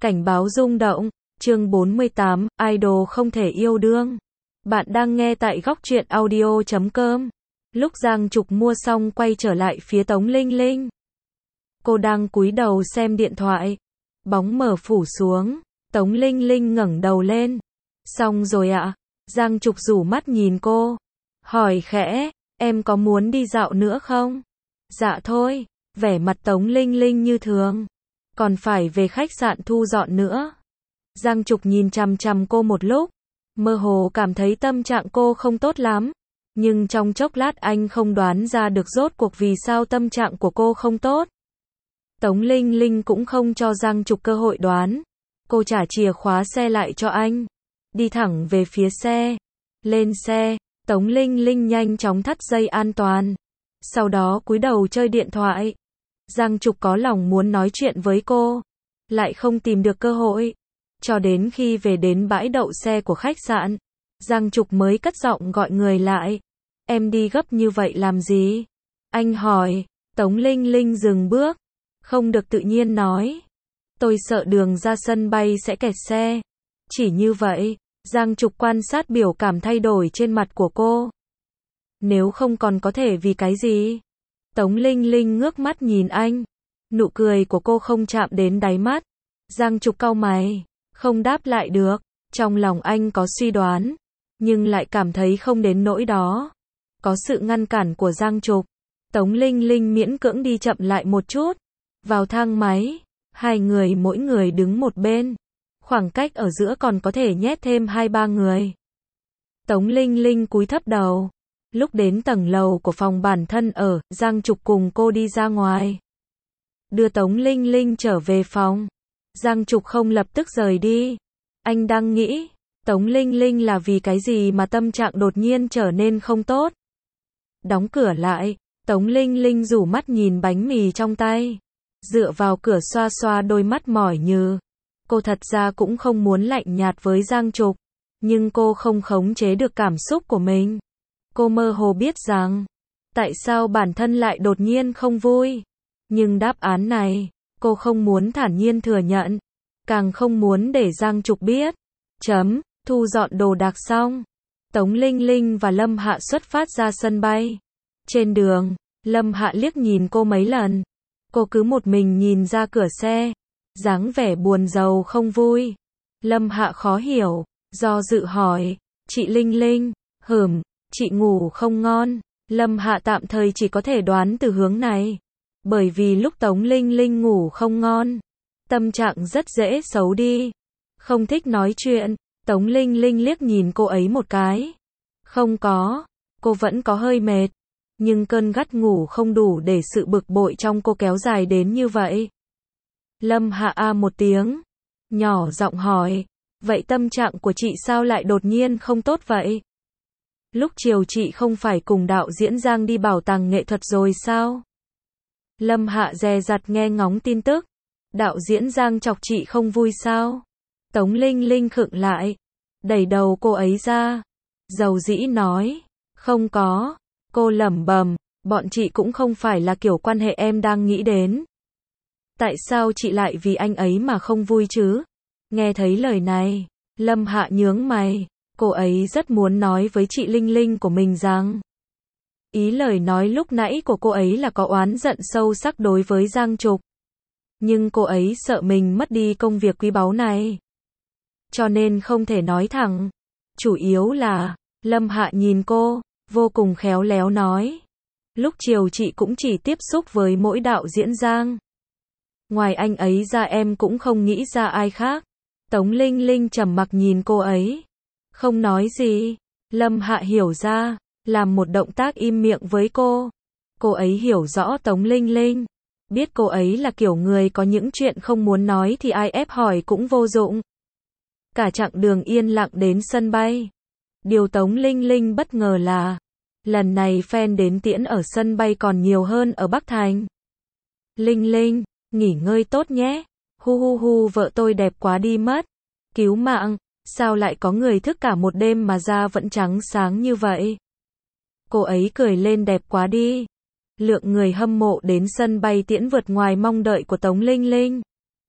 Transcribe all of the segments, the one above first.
Cảnh báo rung động, chương 48, idol không thể yêu đương. Bạn đang nghe tại góc truyện audio.com. Lúc Giang Trục mua xong quay trở lại phía Tống Linh Linh. Cô đang cúi đầu xem điện thoại. Bóng mờ phủ xuống, Tống Linh Linh ngẩng đầu lên. Xong rồi ạ? Giang Trục rủ mắt nhìn cô. Hỏi khẽ, em có muốn đi dạo nữa không? Dạ thôi, vẻ mặt Tống Linh Linh như thường. Còn phải về khách sạn thu dọn nữa. Giang Trục nhìn chằm chằm cô một lúc, mơ hồ cảm thấy tâm trạng cô không tốt lắm. Nhưng trong chốc lát anh không đoán ra được rốt cuộc vì sao tâm trạng của cô không tốt. Tống Linh Linh cũng không cho Giang Trục cơ hội đoán. Cô trả chìa khóa xe lại cho anh. Đi thẳng về phía xe. Lên xe, Tống Linh Linh nhanh chóng thắt dây an toàn. Sau đó cúi đầu chơi điện thoại. Giang Trục có lòng muốn nói chuyện với cô, lại không tìm được cơ hội. Cho đến khi về đến bãi đậu xe của khách sạn, Giang Trục mới cất giọng gọi người lại. Em đi gấp như vậy làm gì? Anh hỏi. Tống Linh Linh dừng bước, không được tự nhiên nói. Tôi sợ đường ra sân bay sẽ kẹt xe. Chỉ như vậy. Giang Trục quan sát biểu cảm thay đổi trên mặt của cô. Nếu không còn có thể vì cái gì? Tống Linh Linh ngước mắt nhìn anh. Nụ cười của cô không chạm đến đáy mắt. Giang Trục cau mày, không đáp lại được. Trong lòng anh có suy đoán, nhưng lại cảm thấy không đến nỗi đó. Có sự ngăn cản của Giang Trục, Tống Linh Linh miễn cưỡng đi chậm lại một chút. Vào thang máy, hai người mỗi người đứng một bên. Khoảng cách ở giữa còn có thể nhét thêm 2-3 người. Tống Linh Linh cúi thấp đầu. Lúc đến tầng lầu của phòng bản thân ở, Giang Trục cùng cô đi ra ngoài. Đưa Tống Linh Linh trở về phòng. Giang Trục không lập tức rời đi. Anh đang nghĩ, Tống Linh Linh là vì cái gì mà tâm trạng đột nhiên trở nên không tốt. Đóng cửa lại, Tống Linh Linh rủ mắt nhìn bánh mì trong tay. Dựa vào cửa xoa xoa đôi mắt mỏi nhừ. Cô thật ra cũng không muốn lạnh nhạt với Giang Trục, nhưng cô không khống chế được cảm xúc của mình. Cô mơ hồ biết rằng, tại sao bản thân lại đột nhiên không vui. Nhưng đáp án này, cô không muốn thản nhiên thừa nhận. Càng không muốn để Giang Trục biết. Thu dọn đồ đạc xong. Tống Linh Linh và Lâm Hạ xuất phát ra sân bay. Trên đường, Lâm Hạ liếc nhìn cô mấy lần. Cô cứ một mình nhìn ra cửa xe. Dáng vẻ buồn rầu không vui. Lâm Hạ khó hiểu, do dự hỏi. Chị Linh Linh, chị ngủ không ngon. Lâm Hạ tạm thời chỉ có thể đoán từ hướng này. Bởi vì lúc Tống Linh Linh ngủ không ngon, tâm trạng rất dễ xấu đi. Không thích nói chuyện. Tống Linh Linh liếc nhìn cô ấy một cái. Không có, cô vẫn có hơi mệt. Nhưng cơn gắt ngủ không đủ để sự bực bội trong cô kéo dài đến như vậy. Lâm Hạ a một tiếng, nhỏ giọng hỏi. Vậy tâm trạng của chị sao lại đột nhiên không tốt vậy? Lúc chiều chị không phải cùng đạo diễn Giang đi bảo tàng nghệ thuật rồi sao? Lâm Hạ dè dặt nghe ngóng tin tức. Đạo diễn Giang chọc chị không vui sao? Tống Linh Linh khựng lại, đẩy đầu cô ấy ra. Dầu dĩ nói. Không có. Cô lẩm bẩm, bọn chị cũng không phải là kiểu quan hệ em đang nghĩ đến. Tại sao chị lại vì anh ấy mà không vui chứ? Nghe thấy lời này, Lâm Hạ nhướng mày. Cô ấy rất muốn nói với chị Linh Linh của mình rằng, ý lời nói lúc nãy của cô ấy là có oán giận sâu sắc đối với Giang Trục. Nhưng cô ấy sợ mình mất đi công việc quý báu này, cho nên không thể nói thẳng. Chủ yếu là, Lâm Hạ nhìn cô, vô cùng khéo léo nói. Lúc chiều chị cũng chỉ tiếp xúc với mỗi đạo diễn Giang. Ngoài anh ấy ra em cũng không nghĩ ra ai khác. Tống Linh Linh trầm mặc nhìn cô ấy, không nói gì. Lâm Hạ hiểu ra, làm một động tác im miệng với cô. Cô ấy hiểu rõ Tống Linh Linh, biết cô ấy là kiểu người có những chuyện không muốn nói thì ai ép hỏi cũng vô dụng. Cả chặng đường yên lặng đến sân bay. Điều Tống Linh Linh bất ngờ là, lần này fan đến tiễn ở sân bay còn nhiều hơn ở Bắc Thành. Linh Linh, nghỉ ngơi tốt nhé. Hu, vợ tôi đẹp quá đi mất. Cứu mạng, sao lại có người thức cả một đêm mà da vẫn trắng sáng như vậy? Cô ấy cười lên đẹp quá đi. Lượng người hâm mộ đến sân bay tiễn vượt ngoài mong đợi của Tống Linh Linh.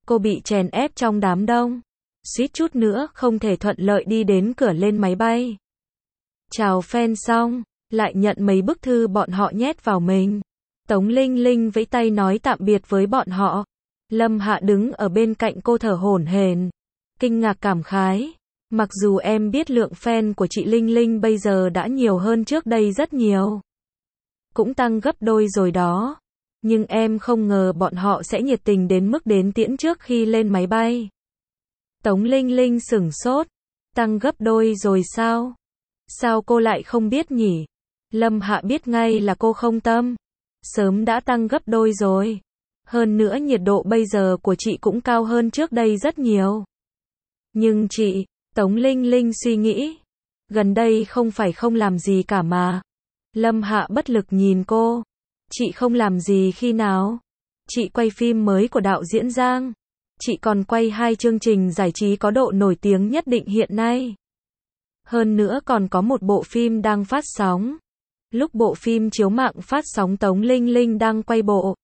Cô bị chèn ép trong đám đông. Suýt chút nữa không thể thuận lợi đi đến cửa lên máy bay. Chào fan xong, lại nhận mấy bức thư bọn họ nhét vào mình. Tống Linh Linh vẫy tay nói tạm biệt với bọn họ. Lâm Hạ đứng ở bên cạnh cô thở hổn hển, kinh ngạc cảm khái. Mặc dù em biết lượng fan của chị Linh Linh bây giờ đã nhiều hơn trước đây rất nhiều. Cũng tăng gấp đôi rồi đó. Nhưng em không ngờ bọn họ sẽ nhiệt tình đến mức đến tiễn trước khi lên máy bay. Tống Linh Linh sửng sốt. Tăng gấp đôi rồi sao? Sao cô lại không biết nhỉ? Lâm Hạ biết ngay là cô không tâm. Sớm đã tăng gấp đôi rồi. Hơn nữa nhiệt độ bây giờ của chị cũng cao hơn trước đây rất nhiều. Nhưng chị, Tống Linh Linh suy nghĩ. Gần đây không phải không làm gì cả mà. Lâm Hạ bất lực nhìn cô. Chị không làm gì khi nào? Chị quay phim mới của đạo diễn Giang. Chị còn quay 2 chương trình giải trí có độ nổi tiếng nhất định hiện nay. Hơn nữa còn có một bộ phim đang phát sóng. Lúc bộ phim chiếu mạng phát sóng Tống Linh Linh đang quay bộ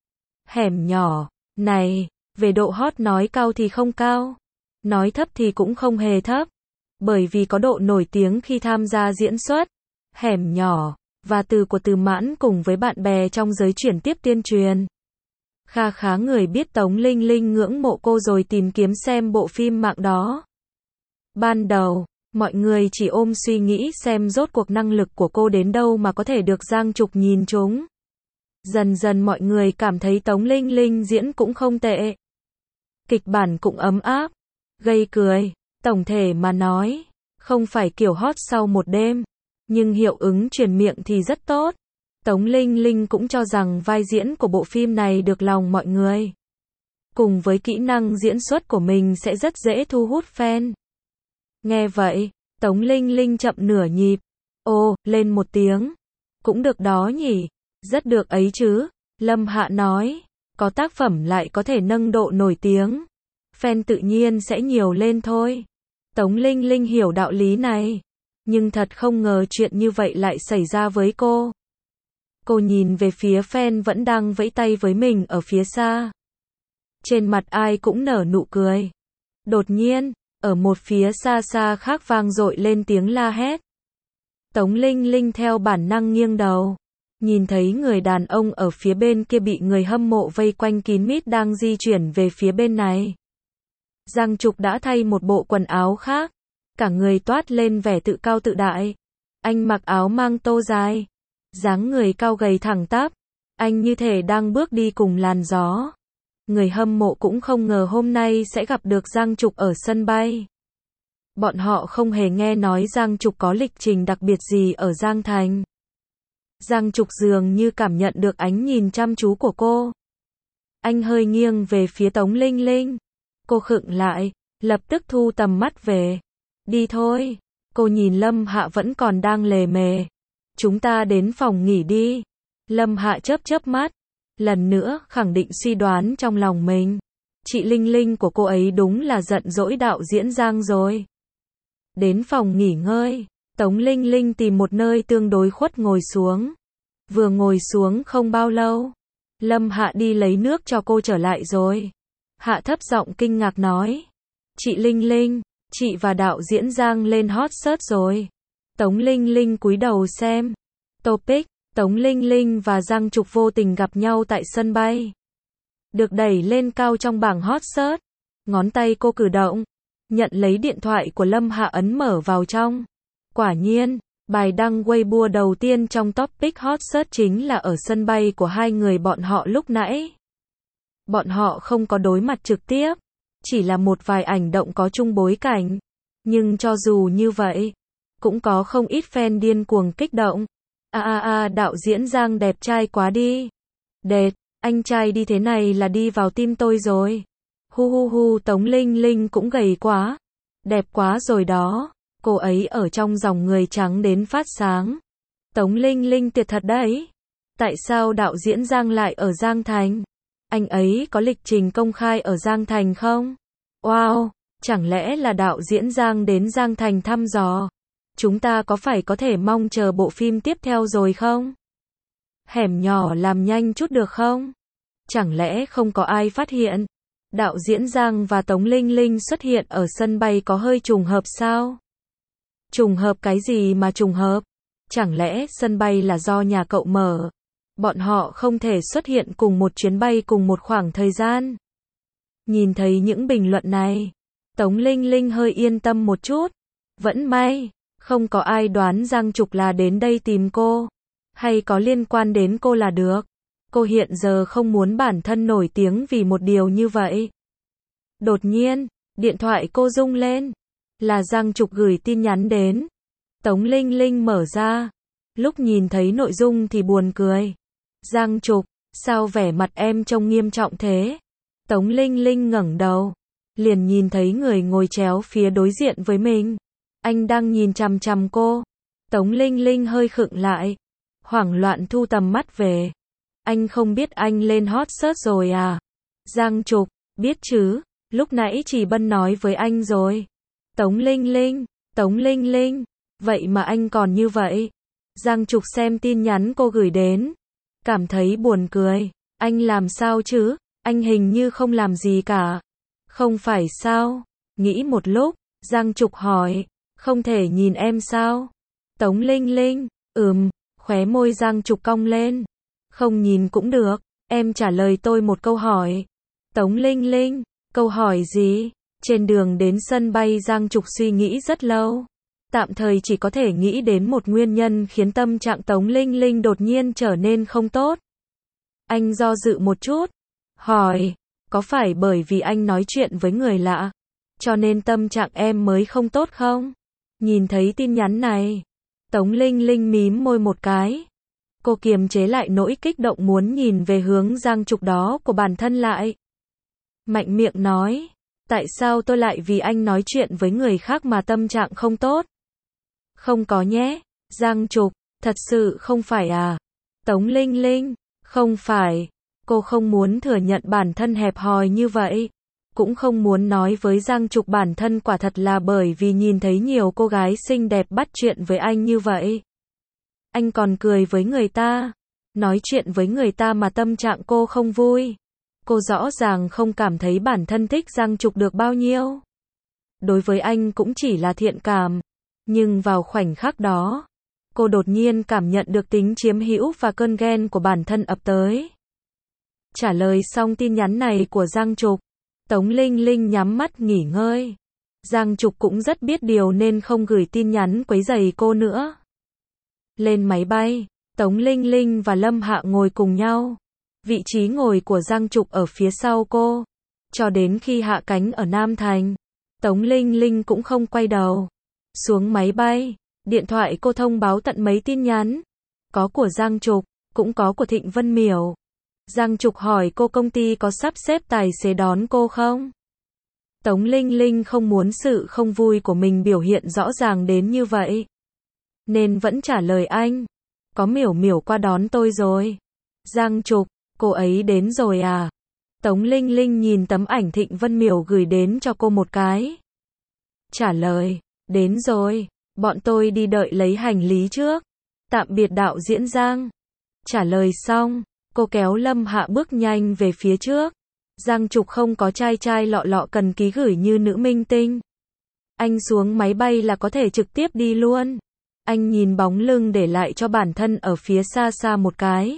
Hẻm Nhỏ này, về độ hot nói cao thì không cao, nói thấp thì cũng không hề thấp. Bởi vì có độ nổi tiếng khi tham gia diễn xuất Hẻm Nhỏ và từ của Từ Mãn cùng với bạn bè trong giới chuyển tiếp tuyên truyền. Kha khá người biết Tống Linh Linh ngưỡng mộ cô rồi tìm kiếm xem bộ phim mạng đó. Ban đầu, mọi người chỉ ôm suy nghĩ xem rốt cuộc năng lực của cô đến đâu mà có thể được Giang Trục nhìn trúng. Dần dần mọi người cảm thấy Tống Linh Linh diễn cũng không tệ. Kịch bản cũng ấm áp, gây cười. Tổng thể mà nói, không phải kiểu hot sau một đêm, nhưng hiệu ứng truyền miệng thì rất tốt. Tống Linh Linh cũng cho rằng vai diễn của bộ phim này được lòng mọi người. Cùng với kỹ năng diễn xuất của mình sẽ rất dễ thu hút fan. Nghe vậy, Tống Linh Linh chậm nửa nhịp. Ồ, lên một tiếng. Cũng được đó nhỉ. Rất được ấy chứ. Lâm Hạ nói. Có tác phẩm lại có thể nâng độ nổi tiếng. Fan tự nhiên sẽ nhiều lên thôi. Tống Linh Linh hiểu đạo lý này. Nhưng thật không ngờ chuyện như vậy lại xảy ra với cô. Cô nhìn về phía fan vẫn đang vẫy tay với mình ở phía xa. Trên mặt ai cũng nở nụ cười. Đột nhiên, ở một phía xa xa khác vang dội lên tiếng la hét. Tống Linh Linh theo bản năng nghiêng đầu. Nhìn thấy người đàn ông ở phía bên kia bị người hâm mộ vây quanh kín mít đang di chuyển về phía bên này. Giang Trục đã thay một bộ quần áo khác. Cả người toát lên vẻ tự cao tự đại. Anh mặc áo mang tô dài. Dáng người cao gầy thẳng tắp. Anh như thể đang bước đi cùng làn gió. Người hâm mộ cũng không ngờ hôm nay sẽ gặp được Giang Trục ở sân bay. Bọn họ không hề nghe nói Giang Trục có lịch trình đặc biệt gì ở Giang Thành. Giang Trục dường như cảm nhận được ánh nhìn chăm chú của cô. Anh hơi nghiêng về phía Tống Linh Linh. Cô khựng lại, lập tức thu tầm mắt về. Đi thôi. Cô nhìn Lâm Hạ vẫn còn đang lề mề. Chúng ta đến phòng nghỉ đi. Lâm Hạ chớp mắt. Lần nữa khẳng định suy đoán trong lòng mình. Chị Linh Linh của cô ấy đúng là giận dỗi đạo diễn Giang rồi. Đến phòng nghỉ ngơi, Tống Linh Linh tìm một nơi tương đối khuất ngồi xuống. Vừa ngồi xuống không bao lâu, Lâm Hạ đi lấy nước cho cô trở lại rồi. Hạ thấp giọng kinh ngạc nói. Chị Linh Linh, chị và đạo diễn Giang lên hot search rồi. Tống Linh Linh cúi đầu xem. Topic, Tống Linh Linh và Giang Trục vô tình gặp nhau tại sân bay. Được đẩy lên cao trong bảng hot search. Ngón tay cô cử động. Nhận lấy điện thoại của Lâm Hạ ấn mở vào trong. Quả nhiên, bài đăng Weibo đầu tiên trong topic hot search chính là ở sân bay của hai người bọn họ lúc nãy. Bọn họ không có đối mặt trực tiếp. Chỉ là một vài ảnh động có chung bối cảnh. Nhưng cho dù như vậy, cũng có không ít fan điên cuồng kích động. Đạo diễn Giang đẹp trai quá đi. Đệt, anh trai đi thế này là đi vào tim tôi rồi. Hu Tống Linh Linh cũng gầy quá. Đẹp quá rồi đó. Cô ấy ở trong dòng người trắng đến phát sáng. Tống Linh Linh tuyệt thật đấy. Tại sao đạo diễn Giang lại ở Giang Thành? Anh ấy có lịch trình công khai ở Giang Thành không? Wow, chẳng lẽ là đạo diễn Giang đến Giang Thành thăm dò? Chúng ta có phải có thể mong chờ bộ phim tiếp theo rồi không? Hẻm Nhỏ làm nhanh chút được không? Chẳng lẽ không có ai phát hiện? Đạo diễn Giang và Tống Linh Linh xuất hiện ở sân bay có hơi trùng hợp sao? Trùng hợp cái gì mà trùng hợp? Chẳng lẽ sân bay là do nhà cậu mở? Bọn họ không thể xuất hiện cùng một chuyến bay cùng một khoảng thời gian. Nhìn thấy những bình luận này, Tống Linh Linh hơi yên tâm một chút. Vẫn may, không có ai đoán Giang Trục là đến đây tìm cô, hay có liên quan đến cô là được. Cô hiện giờ không muốn bản thân nổi tiếng vì một điều như vậy. Đột nhiên, điện thoại cô rung lên. Là Giang Trục gửi tin nhắn đến. Tống Linh Linh mở ra. Lúc nhìn thấy nội dung thì buồn cười. Giang Trục, sao vẻ mặt em trông nghiêm trọng thế? Tống Linh Linh ngẩng đầu. Liền nhìn thấy người ngồi chéo phía đối diện với mình. Anh đang nhìn chằm chằm cô. Tống Linh Linh hơi khựng lại. Hoảng loạn thu tầm mắt về. Anh không biết anh lên hot search rồi à? Giang Trục, biết chứ, lúc nãy Trì Bân nói với anh rồi. Tống Linh Linh, vậy mà anh còn như vậy. Giang Trục xem tin nhắn cô gửi đến. Cảm thấy buồn cười. Anh làm sao chứ? Anh hình như không làm gì cả. Không phải sao? Nghĩ một lúc, Giang Trục hỏi. Không thể nhìn em sao? Tống Linh Linh, khóe môi Giang Trục cong lên. Không nhìn cũng được, em trả lời tôi một câu hỏi. Tống Linh Linh, câu hỏi gì? Trên đường đến sân bay Giang Trục suy nghĩ rất lâu. Tạm thời chỉ có thể nghĩ đến một nguyên nhân khiến tâm trạng Tống Linh Linh đột nhiên trở nên không tốt. Anh do dự một chút, hỏi, có phải bởi vì anh nói chuyện với người lạ, cho nên tâm trạng em mới không tốt không? Nhìn thấy tin nhắn này, Tống Linh Linh mím môi một cái. Cô kiềm chế lại nỗi kích động muốn nhìn về hướng Giang Trục đó của bản thân lại. Mạnh miệng nói, tại sao tôi lại vì anh nói chuyện với người khác mà tâm trạng không tốt? Không có nhé, Giang Trục, thật sự không phải à? Tống Linh Linh, không phải. Cô không muốn thừa nhận bản thân hẹp hòi như vậy. Cũng không muốn nói với Giang Trục bản thân quả thật là bởi vì nhìn thấy nhiều cô gái xinh đẹp bắt chuyện với anh như vậy. Anh còn cười với người ta, nói chuyện với người ta mà tâm trạng cô không vui. Cô rõ ràng không cảm thấy bản thân thích Giang Trục được bao nhiêu. Đối với anh cũng chỉ là thiện cảm. Nhưng vào khoảnh khắc đó, cô đột nhiên cảm nhận được tính chiếm hữu và cơn ghen của bản thân ập tới. Trả lời xong tin nhắn này của Giang Trục, Tống Linh Linh nhắm mắt nghỉ ngơi. Giang Trục cũng rất biết điều nên không gửi tin nhắn quấy rầy cô nữa. Lên máy bay, Tống Linh Linh và Lâm Hạ ngồi cùng nhau. Vị trí ngồi của Giang Trục ở phía sau cô. Cho đến khi hạ cánh ở Nam Thành, Tống Linh Linh cũng không quay đầu. Xuống máy bay, điện thoại cô thông báo tận mấy tin nhắn. Có của Giang Trục, cũng có của Thịnh Vân Miểu. Giang Trục hỏi cô công ty có sắp xếp tài xế đón cô không? Tống Linh Linh không muốn sự không vui của mình biểu hiện rõ ràng đến như vậy. Nên vẫn trả lời anh. Có Miểu Miểu qua đón tôi rồi. Giang Trục, cô ấy đến rồi à? Tống Linh Linh nhìn tấm ảnh Thịnh Vân Miểu gửi đến cho cô một cái. Trả lời, đến rồi, bọn tôi đi đợi lấy hành lý trước. Tạm biệt đạo diễn Giang. Trả lời xong, cô kéo Lâm Hạ bước nhanh về phía trước. Giang Trục không có chai chai lọ lọ cần ký gửi như nữ minh tinh. Anh xuống máy bay là có thể trực tiếp đi luôn. Anh nhìn bóng lưng để lại cho bản thân ở phía xa xa một cái.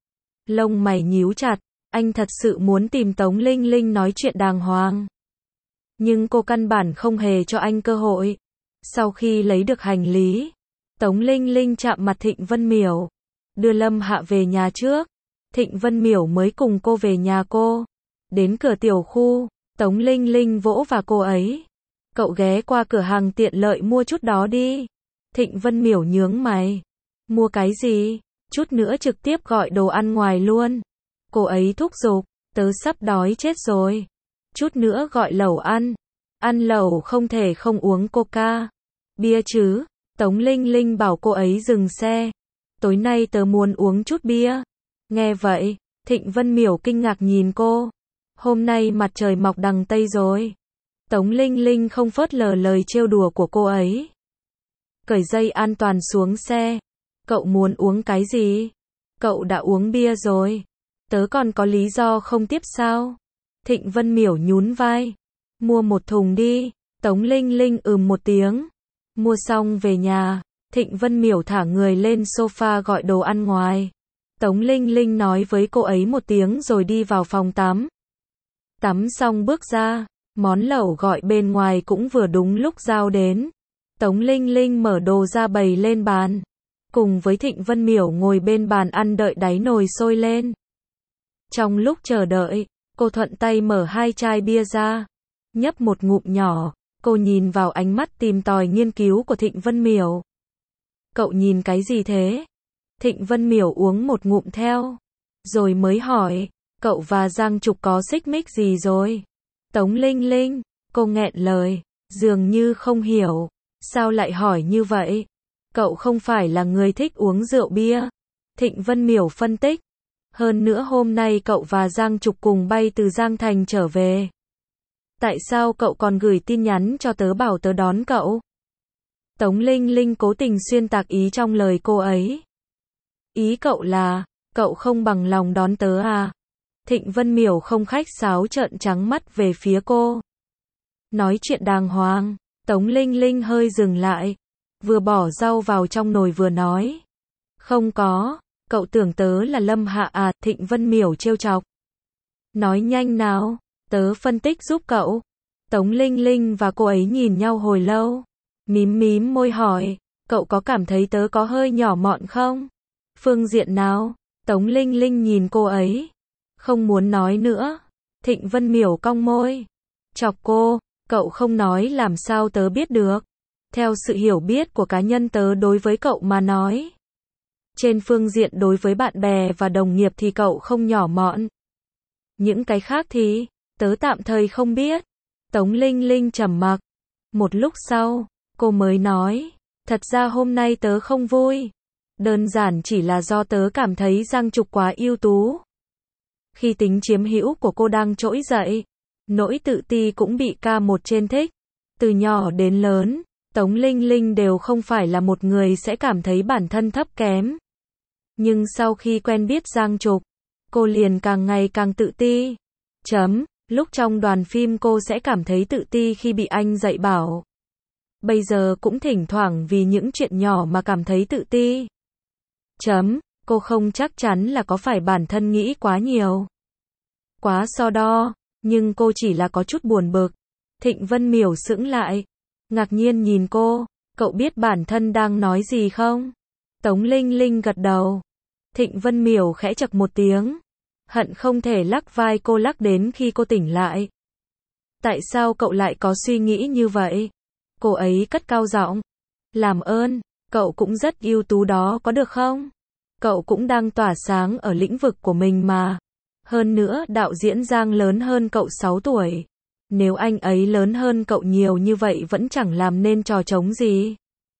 Lông mày nhíu chặt, anh thật sự muốn tìm Tống Linh Linh nói chuyện đàng hoàng. Nhưng cô căn bản không hề cho anh cơ hội. Sau khi lấy được hành lý, Tống Linh Linh chạm mặt Thịnh Vân Miểu. Đưa Lâm Hạ về nhà trước. Thịnh Vân Miểu mới cùng cô về nhà cô. Đến cửa tiểu khu, Tống Linh Linh vỗ vào cô ấy. Cậu ghé qua cửa hàng tiện lợi mua chút đó đi. Thịnh Vân Miểu nhướng mày. Mua cái gì? Chút nữa trực tiếp gọi đồ ăn ngoài luôn. Cô ấy thúc giục, tớ sắp đói chết rồi. Chút nữa gọi lẩu ăn. Ăn lẩu không thể không uống coca. Bia chứ? Tống Linh Linh bảo cô ấy dừng xe. Tối nay tớ muốn uống chút bia. Nghe vậy, Thịnh Vân Miểu kinh ngạc nhìn cô. Hôm nay mặt trời mọc đằng Tây rồi. Tống Linh Linh không phớt lờ lời trêu đùa của cô ấy. Cởi dây an toàn xuống xe. Cậu muốn uống cái gì? Cậu đã uống bia rồi. Tớ còn có lý do không tiếp sao? Thịnh Vân Miểu nhún vai. Mua một thùng đi. Tống Linh Linh một tiếng. Mua xong về nhà, Thịnh Vân Miểu thả người lên sofa gọi đồ ăn ngoài. Tống Linh Linh nói với cô ấy một tiếng rồi đi vào phòng tắm. Tắm xong bước ra, món lẩu gọi bên ngoài cũng vừa đúng lúc Giao đến. Tống Linh Linh mở đồ ra bày lên bàn, cùng với Thịnh Vân Miểu ngồi bên bàn ăn đợi đáy nồi sôi lên. Trong lúc chờ đợi, cô thuận tay mở 2 chai bia ra, nhấp một ngụm nhỏ, cô nhìn vào ánh mắt tìm tòi nghiên cứu của Thịnh Vân Miểu. Cậu nhìn cái gì thế? Thịnh Vân Miểu uống một ngụm theo, rồi mới hỏi, cậu và Giang Trục có xích mích gì rồi? Tống Linh Linh, cô nghẹn lời, dường như không hiểu, sao lại hỏi như vậy? Cậu không phải là người thích uống rượu bia. Thịnh Vân Miểu phân tích, hơn nữa hôm nay cậu và Giang Trục cùng bay từ Giang Thành trở về. Tại sao cậu còn gửi tin nhắn cho tớ bảo tớ đón cậu? Tống Linh Linh cố tình xuyên tạc ý trong lời cô ấy. Ý cậu là, cậu không bằng lòng đón tớ à? Thịnh Vân Miểu không khách sáo trợn trắng mắt về phía cô. Nói chuyện đàng hoàng. Tống Linh Linh hơi dừng lại, vừa bỏ rau vào trong nồi vừa nói. Không có, cậu tưởng tớ là Lâm Hạ à? Thịnh Vân Miểu trêu chọc. Nói nhanh nào, tớ phân tích giúp cậu. Tống Linh Linh và cô ấy nhìn nhau hồi lâu, mím mím môi hỏi, cậu có cảm thấy tớ có hơi nhỏ mọn không? Phương diện nào? Tống Linh Linh nhìn cô ấy, không muốn nói nữa. Thịnh Vân Miểu cong môi, chọc cô, cậu không nói làm sao tớ biết được. Theo sự hiểu biết của cá nhân tớ đối với cậu mà nói. Trên phương diện đối với bạn bè và đồng nghiệp thì cậu không nhỏ mọn. Những cái khác thì, tớ tạm thời không biết. Tống Linh Linh trầm mặc. Một lúc sau, cô mới nói, thật ra hôm nay tớ không vui. Đơn giản chỉ là do tớ cảm thấy Giang Trục quá ưu tú. Khi tính chiếm hữu của cô đang trỗi dậy, nỗi tự ti cũng bị K1 trên thích. Từ nhỏ đến lớn, Tống Linh Linh đều không phải là một người sẽ cảm thấy bản thân thấp kém. Nhưng sau khi quen biết Giang Trục, cô liền càng ngày càng tự ti. Lúc trong đoàn phim cô sẽ cảm thấy tự ti khi bị anh dạy bảo. Bây giờ cũng thỉnh thoảng vì những chuyện nhỏ mà cảm thấy tự ti. Cô không chắc chắn là có phải bản thân nghĩ quá nhiều, quá so đo, nhưng cô chỉ là có chút buồn bực. Thịnh Vân Miểu sững lại, ngạc nhiên nhìn cô, cậu biết bản thân đang nói gì không? Tống Linh Linh gật đầu. Thịnh Vân Miểu khẽ chậc một tiếng, hận không thể lắc vai cô lắc đến khi cô tỉnh lại. Tại sao cậu lại có suy nghĩ như vậy? Cô ấy cất cao giọng. Làm ơn, cậu cũng rất ưu tú đó có được không? Cậu cũng đang tỏa sáng ở lĩnh vực của mình mà. Hơn nữa đạo diễn Giang lớn hơn cậu 6 tuổi. Nếu anh ấy lớn hơn cậu nhiều như vậy vẫn chẳng làm nên trò trống gì.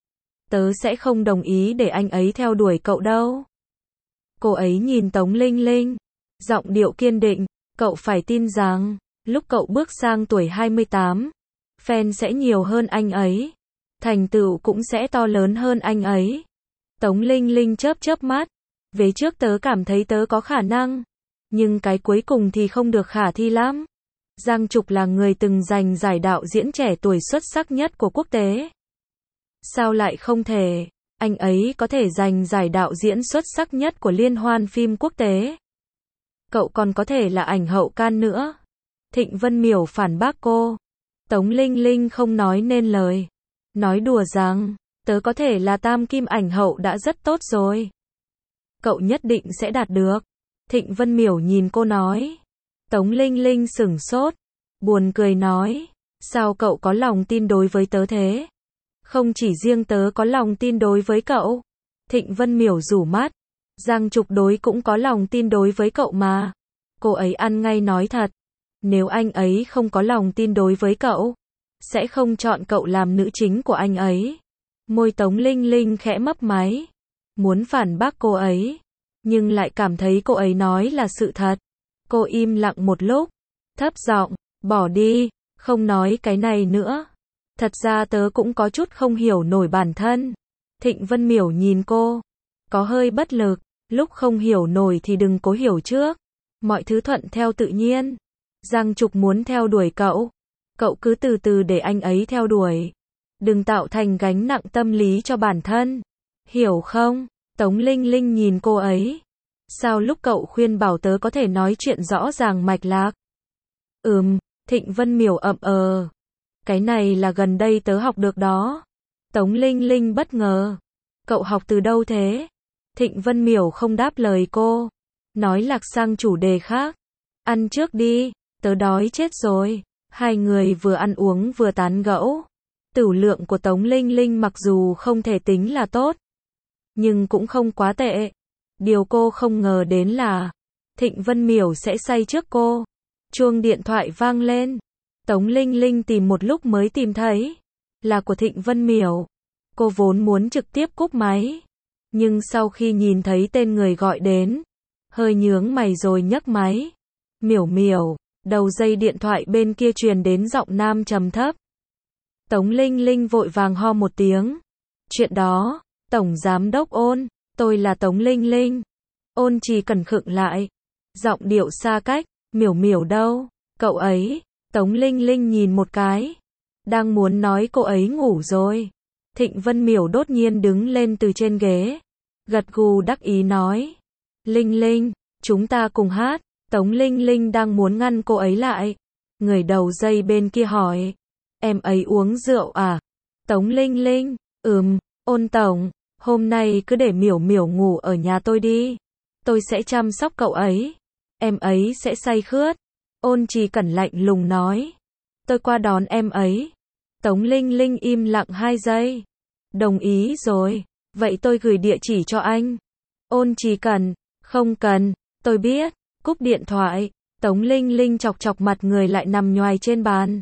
Tớ sẽ không đồng ý để anh ấy theo đuổi cậu đâu. Cô ấy nhìn Tống Linh Linh, giọng điệu kiên định, cậu phải tin rằng, lúc cậu bước sang tuổi 28, fan sẽ nhiều hơn anh ấy. Thành tựu cũng sẽ to lớn hơn anh ấy. Tống Linh Linh chớp chớp mắt. Về trước tớ cảm thấy tớ có khả năng. Nhưng cái cuối cùng thì không được khả thi lắm. Giang Trục là người từng giành giải đạo diễn trẻ tuổi xuất sắc nhất của quốc tế. Sao lại không thể? Anh ấy có thể giành giải đạo diễn xuất sắc nhất của liên hoan phim quốc tế. Cậu còn có thể là ảnh hậu Cannes nữa. Thịnh Vân Miểu phản bác cô. Tống Linh Linh không nói nên lời. Nói đùa rằng, tớ có thể là tam kim ảnh hậu đã rất tốt rồi. Cậu nhất định sẽ đạt được. Thịnh Vân Miểu nhìn cô nói. Tống Linh Linh sửng sốt, buồn cười nói, sao cậu có lòng tin đối với tớ thế? Không chỉ riêng tớ có lòng tin đối với cậu. Thịnh Vân Miểu rủ mắt, Giang Trục đối cũng có lòng tin đối với cậu mà. Cô ấy ăn ngay nói thật, nếu anh ấy không có lòng tin đối với cậu, sẽ không chọn cậu làm nữ chính của anh ấy. Môi Tống Linh Linh khẽ mấp máy, muốn phản bác cô ấy, nhưng lại cảm thấy cô ấy nói là sự thật. Cô im lặng một lúc, thấp giọng, bỏ đi, không nói cái này nữa. Thật ra tớ cũng có chút không hiểu nổi bản thân. Thịnh Vân Miểu nhìn cô, có hơi bất lực, lúc không hiểu nổi thì đừng cố hiểu trước. Mọi thứ thuận theo tự nhiên. Giang Trục muốn theo đuổi cậu. Cậu cứ từ từ để anh ấy theo đuổi. Đừng tạo thành gánh nặng tâm lý cho bản thân. Hiểu không? Tống Linh Linh nhìn cô ấy. Sao lúc cậu khuyên bảo tớ có thể nói chuyện rõ ràng mạch lạc? Thịnh Vân Miểu Cái này là gần đây tớ học được đó. Tống Linh Linh bất ngờ. Cậu học từ đâu thế? Thịnh Vân Miểu không đáp lời cô. Nói lạc sang chủ đề khác. Ăn trước đi, tớ đói chết rồi. Hai người vừa ăn uống vừa tán gẫu. Tửu lượng của Tống Linh Linh mặc dù không thể tính là tốt, nhưng cũng không quá tệ. Điều cô không ngờ đến là Thịnh Vân Miểu sẽ say trước cô. Chuông điện thoại vang lên. Tống Linh Linh tìm một lúc mới tìm thấy. Là của Thịnh Vân Miểu. Cô vốn muốn trực tiếp cúp máy. Nhưng sau khi nhìn thấy tên người gọi đến, hơi nhướng mày rồi nhấc máy. Miểu Miểu. Đầu dây điện thoại bên kia truyền đến giọng nam trầm thấp. Tống Linh Linh vội vàng ho một tiếng. Chuyện đó, Tổng Giám đốc Ôn, tôi là Tống Linh Linh. Ôn Chỉ Cần khựng lại. Giọng điệu xa cách, Miểu Miểu đâu? Cậu ấy. Tống Linh Linh nhìn một cái. Đang muốn nói cô ấy ngủ rồi. Thịnh Vân Miểu đột nhiên đứng lên từ trên ghế. Gật gù đắc ý nói. Linh Linh, chúng ta cùng hát. Tống Linh Linh đang muốn ngăn cô ấy lại. Người đầu dây bên kia hỏi. Em ấy uống rượu à? Tống Linh Linh, Ôn Tổng, hôm nay cứ để Miểu Miểu ngủ ở nhà tôi đi. Tôi sẽ chăm sóc cậu ấy. Em ấy sẽ say khướt. Ôn Chỉ Cần lạnh lùng nói. Tôi qua đón em ấy. Tống Linh Linh im lặng 2 giây. Đồng ý rồi. Vậy tôi gửi địa chỉ cho anh. Ôn Chỉ Cần, không cần, tôi biết. Cúp điện thoại. Tống Linh Linh chọc chọc mặt người lại nằm nhoài trên bàn.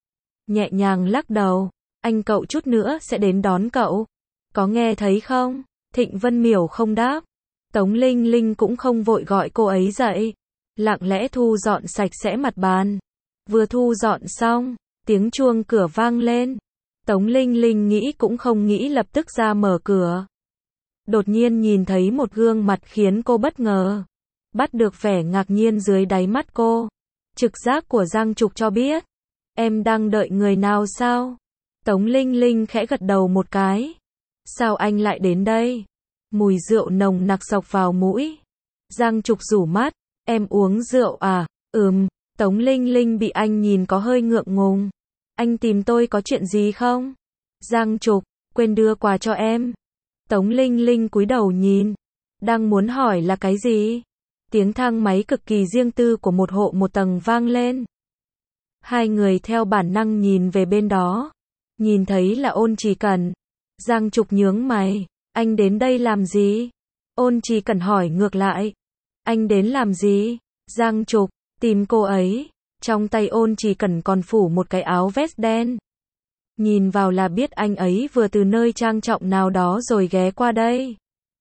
Nhẹ nhàng lắc đầu. Anh cậu chút nữa sẽ đến đón cậu. Có nghe thấy không? Thịnh Vân Miểu không đáp. Tống Linh Linh cũng không vội gọi cô ấy dậy. Lặng lẽ thu dọn sạch sẽ mặt bàn. Vừa thu dọn xong, tiếng chuông cửa vang lên. Tống Linh Linh nghĩ cũng không nghĩ lập tức ra mở cửa. Đột nhiên nhìn thấy một gương mặt khiến cô bất ngờ. Bắt được vẻ ngạc nhiên dưới đáy mắt cô. Trực giác của Giang Trục cho biết. Em đang đợi người nào sao? Tống Linh Linh khẽ gật đầu một cái. Sao anh lại đến đây? Mùi rượu nồng nặc xộc vào mũi. Giang Trục rủ mắt. Em uống rượu à? Tống Linh Linh bị anh nhìn có hơi ngượng ngùng. Anh tìm tôi có chuyện gì không? Giang Trục, quên đưa quà cho em. Tống Linh Linh cúi đầu nhìn. Đang muốn hỏi là cái gì? Tiếng thang máy cực kỳ riêng tư của một hộ một tầng vang lên. Hai người theo bản năng nhìn về bên đó. Nhìn thấy là Ôn Chỉ Cần. Giang Trục nhướng mày. Anh đến đây làm gì? Ôn Chỉ Cần hỏi ngược lại. Anh đến làm gì? Giang Trục, tìm cô ấy. Trong tay Ôn Chỉ Cần còn phủ một cái áo vest đen. Nhìn vào là biết anh ấy vừa từ nơi trang trọng nào đó rồi ghé qua đây.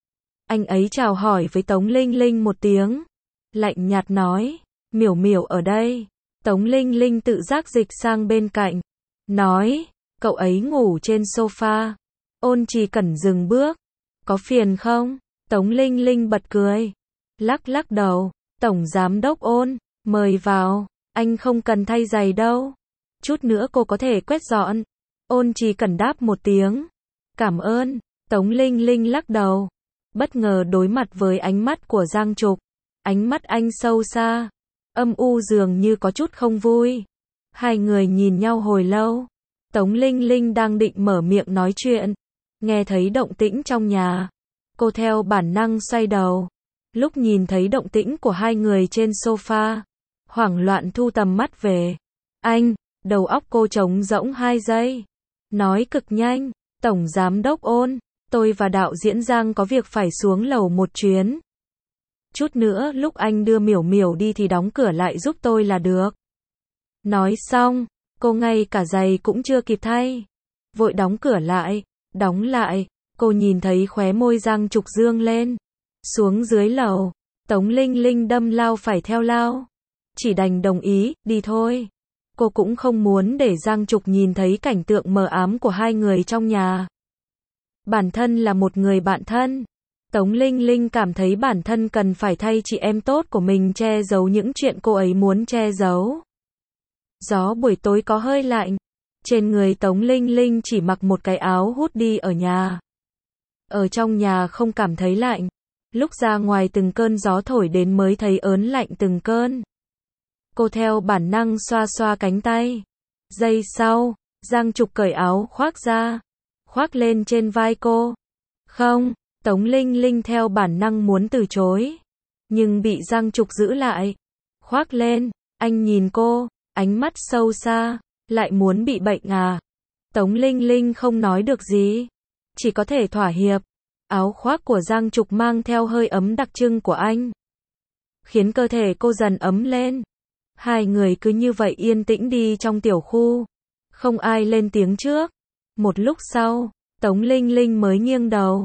Anh ấy chào hỏi với Tống Linh Linh một tiếng. Lạnh nhạt nói. Miểu Miểu ở đây. Tống Linh Linh tự giác dịch sang bên cạnh. Nói. Cậu ấy ngủ trên sofa. Ôn Chỉ Cần dừng bước. Có phiền không? Tống Linh Linh bật cười. Lắc lắc đầu. Tổng Giám đốc Ôn. Mời vào. Anh không cần thay giày đâu. Chút nữa cô có thể quét dọn. Ôn Chỉ Cần đáp một tiếng. Cảm ơn. Tống Linh Linh lắc đầu. Bất ngờ đối mặt với ánh mắt của Giang Trục. Ánh mắt anh sâu xa. Âm u dường như có chút không vui. Hai người nhìn nhau hồi lâu. Tống Linh Linh đang định mở miệng nói chuyện. Nghe thấy động tĩnh trong nhà. Cô theo bản năng xoay đầu. Lúc nhìn thấy động tĩnh của hai người trên sofa. Hoảng loạn thu tầm mắt về. Anh, đầu óc cô trống rỗng 2 giây. Nói cực nhanh. Tổng Giám đốc Ôn. Tôi và đạo diễn Giang có việc phải xuống lầu một chuyến. Chút nữa lúc anh đưa Miểu Miểu đi thì đóng cửa lại giúp tôi là được. Nói xong, cô ngay cả giày cũng chưa kịp thay. Vội đóng cửa lại, đóng lại, cô nhìn thấy khóe môi Giang Trục dương lên. Xuống dưới lầu, Tống Linh Linh đâm lao phải theo lao. Chỉ đành đồng ý, đi thôi. Cô cũng không muốn để Giang Trục nhìn thấy cảnh tượng mờ ám của hai người trong nhà. Bản thân là một người bạn thân. Tống Linh Linh cảm thấy bản thân cần phải thay chị em tốt của mình che giấu những chuyện cô ấy muốn che giấu. Gió buổi tối có hơi lạnh. Trên người Tống Linh Linh chỉ mặc một cái áo hoodie ở nhà. Ở trong nhà không cảm thấy lạnh. Lúc ra ngoài từng cơn gió thổi đến mới thấy ớn lạnh từng cơn. Cô theo bản năng xoa xoa cánh tay. Giây sau, Giang Trục cởi áo khoác ra. Khoác lên trên vai cô. Không, Tống Linh Linh theo bản năng muốn từ chối. Nhưng bị Giang Trục giữ lại. Khoác lên, anh nhìn cô, ánh mắt sâu xa. Lại muốn bị bệnh à? Tống Linh Linh không nói được gì. Chỉ có thể thỏa hiệp. Áo khoác của Giang Trục mang theo hơi ấm đặc trưng của anh. Khiến cơ thể cô dần ấm lên. Hai người cứ như vậy yên tĩnh đi trong tiểu khu. Không ai lên tiếng trước. Một lúc sau, Tống Linh Linh mới nghiêng đầu.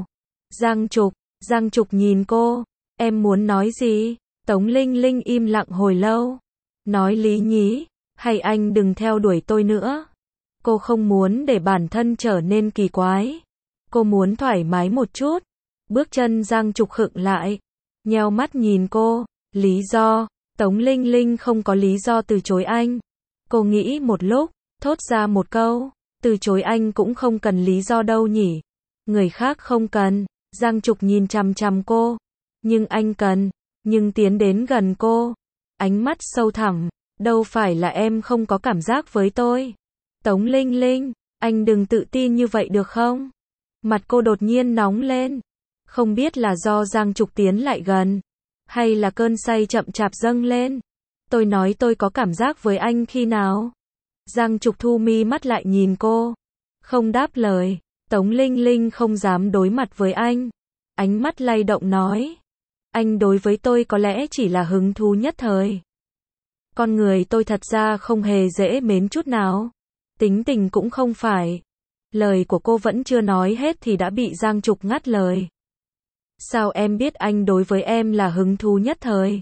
Giang Trục nhìn cô. Em muốn nói gì? Tống Linh Linh im lặng hồi lâu. Nói lý nhí. Hay anh đừng theo đuổi tôi nữa. Cô không muốn để bản thân trở nên kỳ quái. Cô muốn thoải mái một chút. Bước chân Giang Trục khựng lại. Nheo mắt nhìn cô. Lý do. Tống Linh Linh không có lý do từ chối anh. Cô nghĩ một lúc, thốt ra một câu. Từ chối anh cũng không cần lý do đâu nhỉ. Người khác không cần. Giang Trục nhìn chằm chằm cô. Nhưng anh cần. Nhưng tiến đến gần cô. Ánh mắt sâu thẳm. Đâu phải là em không có cảm giác với tôi. Tống Linh Linh, anh đừng tự tin như vậy được không? Mặt cô đột nhiên nóng lên. Không biết là do Giang Trục tiến lại gần. Hay là cơn say chậm chạp dâng lên. Tôi nói tôi có cảm giác với anh khi nào? Giang Trục thu mi mắt lại nhìn cô. Không đáp lời. Tống Linh Linh không dám đối mặt với anh. Ánh mắt lay động nói. Anh đối với tôi có lẽ chỉ là hứng thú nhất thời. Con người tôi thật ra không hề dễ mến chút nào. Tính tình cũng không phải. Lời của cô vẫn chưa nói hết thì đã bị Giang Trục ngắt lời. Sao em biết anh đối với em là hứng thú nhất thời?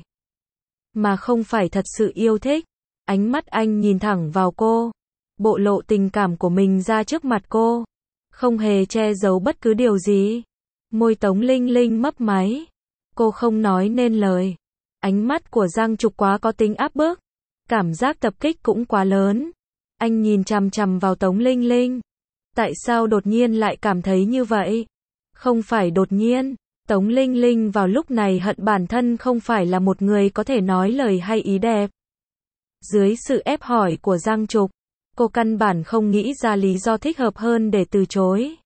Mà không phải thật sự yêu thích. Ánh mắt anh nhìn thẳng vào cô. Bộ lộ tình cảm của mình ra trước mặt cô. Không hề che giấu bất cứ điều gì. Môi Tống Linh Linh mấp máy. Cô không nói nên lời. Ánh mắt của Giang Trục quá có tính áp bức. Cảm giác tập kích cũng quá lớn. Anh nhìn chằm chằm vào Tống Linh Linh. Tại sao đột nhiên lại cảm thấy như vậy? Không phải đột nhiên. Tống Linh Linh vào lúc này hận bản thân không phải là một người có thể nói lời hay ý đẹp. Dưới sự ép hỏi của Giang Trục, cô căn bản không nghĩ ra lý do thích hợp hơn để từ chối.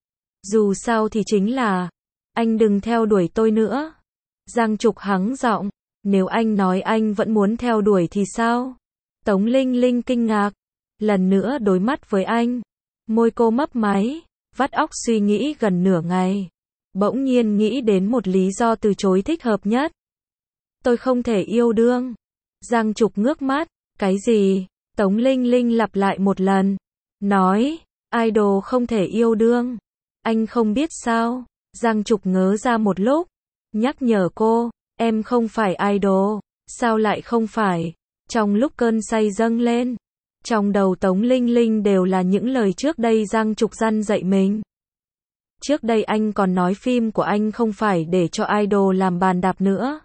Dù sao thì chính là, anh đừng theo đuổi tôi nữa. Giang Trục hắng giọng, nếu anh nói anh vẫn muốn theo đuổi thì sao? Tống Linh Linh kinh ngạc, lần nữa đối mắt với anh. Môi cô mấp máy, vắt óc suy nghĩ gần nửa ngày. Bỗng nhiên nghĩ đến một lý do từ chối thích hợp nhất. Tôi không thể yêu đương. Giang Trục ngước mắt, cái gì? Tống Linh Linh lặp lại một lần. Nói, idol không thể yêu đương. Anh không biết sao? Giang Trục ngớ ra một lúc. Nhắc nhở cô, em không phải idol. Sao lại không phải? Trong lúc cơn say dâng lên, trong đầu Tống Linh Linh đều là những lời trước đây Giang Trục răn dạy mình. Trước đây anh còn nói phim của anh không phải để cho idol làm bàn đạp nữa.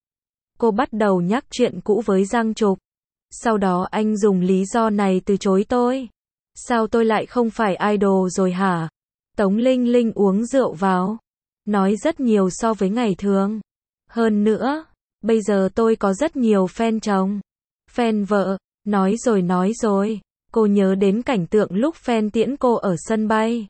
Cô bắt đầu nhắc chuyện cũ với Giang Trục. Sau đó anh dùng lý do này từ chối tôi. Sao tôi lại không phải idol rồi hả? Tống Linh Linh uống rượu vào. Nói rất nhiều so với ngày thường. Hơn nữa, bây giờ tôi có rất nhiều fan chồng, fan vợ. Nói rồi. Cô nhớ đến cảnh tượng lúc fan tiễn cô ở sân bay.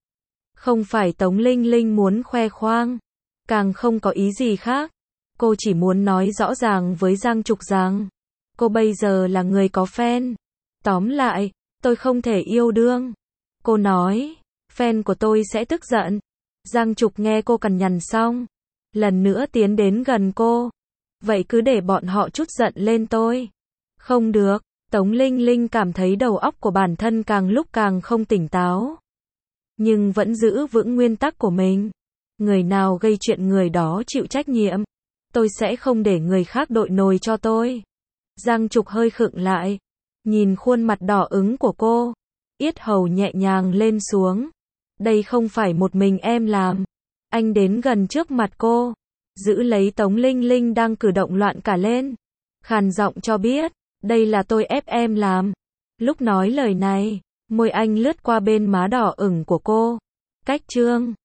Không phải Tống Linh Linh muốn khoe khoang. Càng không có ý gì khác. Cô chỉ muốn nói rõ ràng với Giang Trục rằng cô bây giờ là người có fan. Tóm lại, tôi không thể yêu đương. Cô nói, fan của tôi sẽ tức giận. Giang Trục nghe cô cằn nhằn xong, lần nữa tiến đến gần cô. Vậy cứ để bọn họ chút giận lên tôi. Không được. Tống Linh Linh cảm thấy đầu óc của bản thân càng lúc càng không tỉnh táo. Nhưng vẫn giữ vững nguyên tắc của mình. Người nào gây chuyện người đó chịu trách nhiệm. Tôi sẽ không để người khác đội nồi cho tôi. Giang Trục hơi khựng lại. Nhìn khuôn mặt đỏ ửng của cô. Yết hầu nhẹ nhàng lên xuống. Đây không phải một mình em làm. Anh đến gần trước mặt cô, giữ lấy Tống Linh Linh đang cử động loạn cả lên. Khàn giọng cho biết, đây là tôi ép em làm. Lúc nói lời này, môi anh lướt qua bên má đỏ ửng của cô. Cách Trương